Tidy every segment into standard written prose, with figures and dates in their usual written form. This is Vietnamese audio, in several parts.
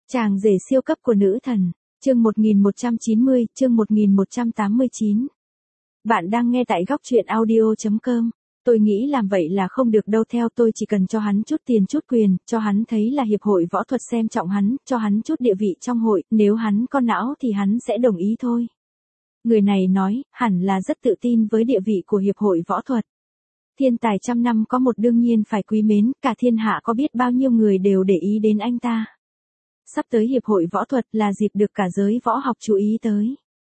Chàng rể siêu cấp của nữ thần. Chương 1190, chương 1189. Bạn đang nghe tại góc truyện audio.com. Tôi nghĩ làm vậy là không được đâu, theo tôi chỉ cần cho hắn chút tiền chút quyền, cho hắn thấy là hiệp hội võ thuật xem trọng hắn, cho hắn chút địa vị trong hội, nếu hắn có não thì hắn sẽ đồng ý thôi. Người này nói, hẳn là rất tự tin với địa vị của hiệp hội võ thuật. Thiên tài trăm năm có một đương nhiên phải quý mến, cả thiên hạ có biết bao nhiêu người đều để ý đến anh ta. Sắp tới hiệp hội võ thuật là dịp được cả giới võ học chú ý tới.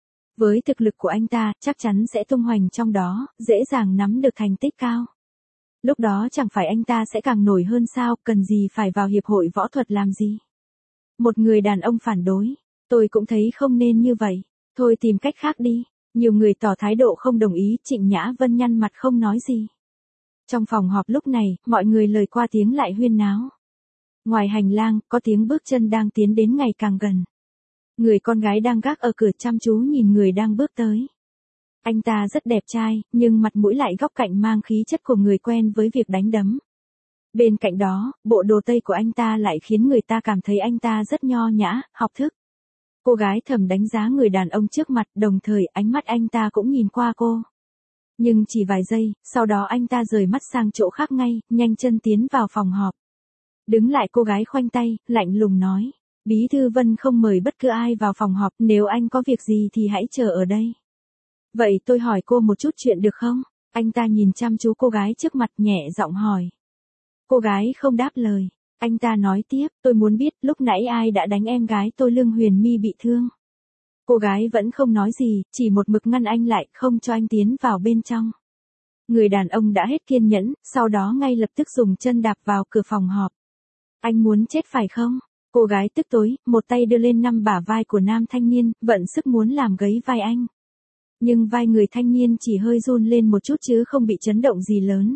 Với thực lực của anh ta, chắc chắn sẽ tung hoành trong đó, dễ dàng nắm được thành tích cao. Lúc đó chẳng phải anh ta sẽ càng nổi hơn sao, cần gì phải vào hiệp hội võ thuật làm gì. Một người đàn ông phản đối, tôi cũng thấy không nên như vậy, thôi tìm cách khác đi. Nhiều người tỏ thái độ không đồng ý, Trịnh Nhã Vân nhăn mặt không nói gì. Trong phòng họp lúc này, mọi người lời qua tiếng lại huyên náo. Ngoài hành lang, có tiếng bước chân đang tiến đến ngày càng gần. Người con gái đang gác ở cửa chăm chú nhìn người đang bước tới. Anh ta rất đẹp trai, nhưng mặt mũi lại góc cạnh mang khí chất của người quen với việc đánh đấm. Bên cạnh đó, bộ đồ tây của anh ta lại khiến người ta cảm thấy anh ta rất nho nhã, học thức. Cô gái thầm đánh giá người đàn ông trước mặt, đồng thời ánh mắt anh ta cũng nhìn qua cô. Nhưng chỉ vài giây, sau đó anh ta rời mắt sang chỗ khác ngay, nhanh chân tiến vào phòng họp. Đứng lại, cô gái khoanh tay, lạnh lùng nói. Bí thư Vân không mời bất cứ ai vào phòng họp, nếu anh có việc gì thì hãy chờ ở đây. Vậy tôi hỏi cô một chút chuyện được không? Anh ta nhìn chăm chú cô gái trước mặt, nhẹ giọng hỏi. Cô gái không đáp lời. Anh ta nói tiếp, tôi muốn biết lúc nãy ai đã đánh em gái tôi Lương Huyền My bị thương. Cô gái vẫn không nói gì, chỉ một mực ngăn anh lại, không cho anh tiến vào bên trong. Người đàn ông đã hết kiên nhẫn, sau đó ngay lập tức dùng chân đạp vào cửa phòng họp. Anh muốn chết phải không? Cô gái tức tối, một tay đưa lên năm bả vai của nam thanh niên, vận sức muốn làm gấy vai anh. Nhưng vai người thanh niên chỉ hơi run lên một chút chứ không bị chấn động gì lớn.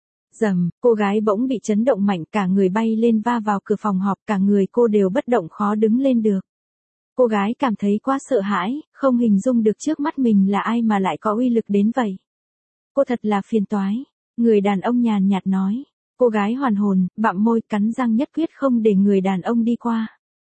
Rầm, cô gái bỗng bị chấn động mạnh, cả người bay lên va vào cửa phòng họp, cả người cô đều bất động khó đứng lên được. Cô gái cảm thấy quá sợ hãi, không hình dung được trước mắt mình là ai mà lại có uy lực đến vậy. Cô thật là phiền toái. Người đàn ông nhàn nhạt nói. Cô gái hoàn hồn, bặm môi, cắn răng nhất quyết không để người đàn ông đi qua.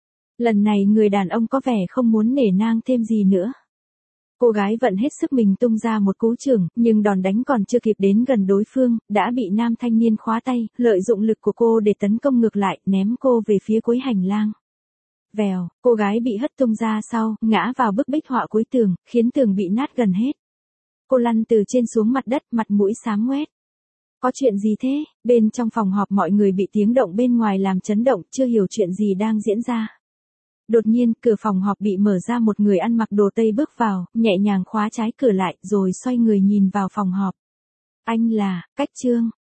Lần này người đàn ông có vẻ không muốn nể nang thêm gì nữa. Cô gái vận hết sức mình tung ra một cú chưởng, nhưng đòn đánh còn chưa kịp đến gần đối phương, đã bị nam thanh niên khóa tay, lợi dụng lực của cô để tấn công ngược lại, ném cô về phía cuối hành lang. Vèo, cô gái bị hất tung ra sau, ngã vào bức bích họa cuối tường, khiến tường bị nát gần hết. Cô lăn từ trên xuống mặt đất, mặt mũi xám ngoét. Có chuyện gì thế? Bên trong phòng họp mọi người bị tiếng động bên ngoài làm chấn động, chưa hiểu chuyện gì đang diễn ra. Đột nhiên, cửa phòng họp bị mở ra, một người ăn mặc đồ tây bước vào, nhẹ nhàng khóa trái cửa lại, rồi xoay người nhìn vào phòng họp. Anh là, Cách Trương.